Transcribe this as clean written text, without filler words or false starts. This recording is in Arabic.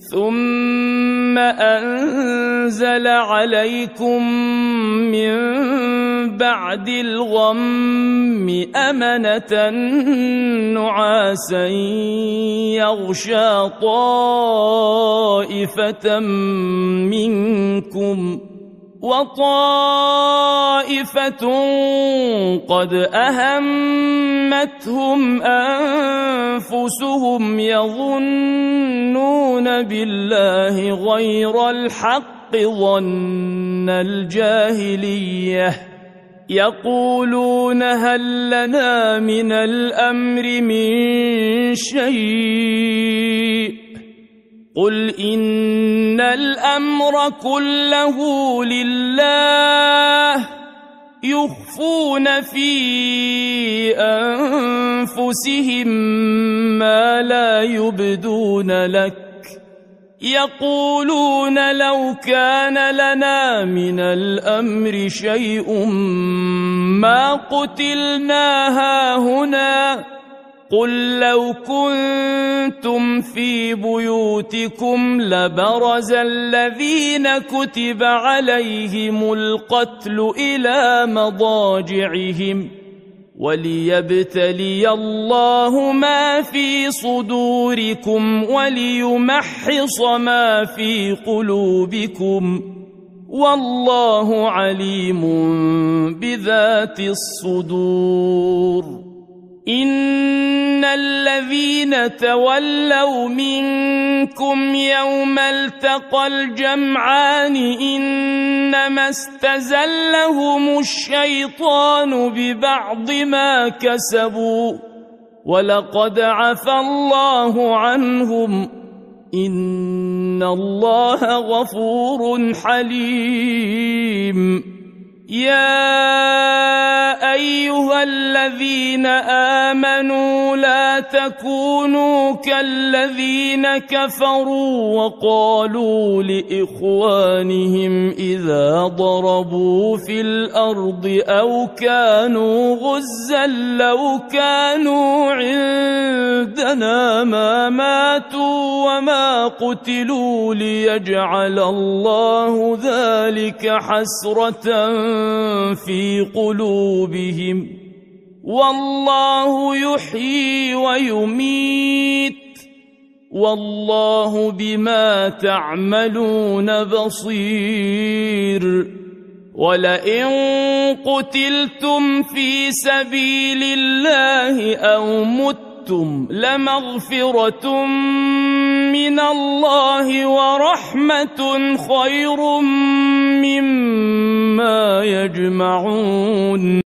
ثم أنزل عليكم من بعد الغم أمنة نعاسا يغشى طائفة منكم وطائفة قد أهمتهم أنفسهم يظنون بالله غير الحق ظن الجاهلية يقولون هل لنا من الأمر من شيء قل إن الأمر كله لله يخفون في أنفسهم ما لا يبدون لك يقولون لو كان لنا من الأمر شيء ما قتلنا هاهنا قل لو كنتم في بيوتكم لبرز الذين كتب عليهم القتل إلى مضاجعهم وليبتلي الله ما في صدوركم وليمحص ما في قلوبكم والله عليم بذات الصدور إن الذين تولوا منكم يوم التقى الجمعان إنما استزلهم الشيطان ببعض ما كسبوا ولقد عفى الله عنهم إن الله غفور حليم يا أيها الذين آمنوا لا تكونوا كالذين كفروا وقالوا لإخوانهم إذا ضربوا في الأرض أو كانوا غزا لو كانوا عندنا ما ماتوا وما قتلوا ليجعل الله ذلك حسرة في قلوبهم والله يحيي ويميت والله بما تعملون بصير ولئن قتلتم في سبيل الله أو متم لمغفرة من الله ورحمة خير مما يجمعون